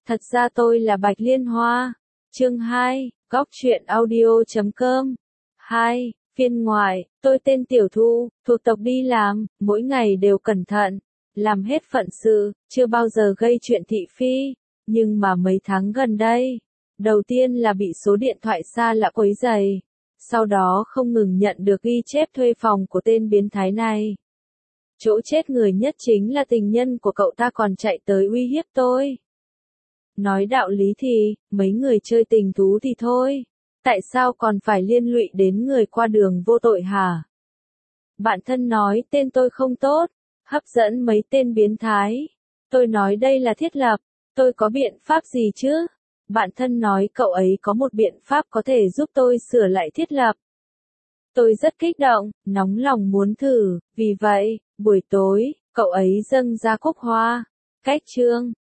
Thật ra tôi là Bạch Liên Hoa. Chương 2, Góc truyện audio.com. 2. Phiên ngoại, tôi tên Tiểu Thu, thuộc tộc đi làm, mỗi ngày đều cẩn thận, làm hết phận sự, chưa bao giờ gây chuyện thị phi. Nhưng mà mấy tháng gần đây, đầu tiên là bị số điện thoại xa lạ quấy rầy, sau đó không ngừng nhận được ghi chép thuê phòng của tên biến thái này. Chỗ chết người nhất chính là tình nhân của cậu ta còn chạy tới uy hiếp tôi. Nói đạo lý thì, mấy người chơi tình thú thì thôi, tại sao còn phải liên lụy đến người qua đường vô tội hả? Bạn thân nói tên tôi không tốt, hấp dẫn mấy tên biến thái. Tôi nói đây là thiết lập, tôi có biện pháp gì chứ? Bạn thân nói cậu ấy có một biện pháp có thể giúp tôi sửa lại thiết lập. Tôi rất kích động, nóng lòng muốn thử, vì vậy, buổi tối, cậu ấy dâng ra cúc hoa. Cách chương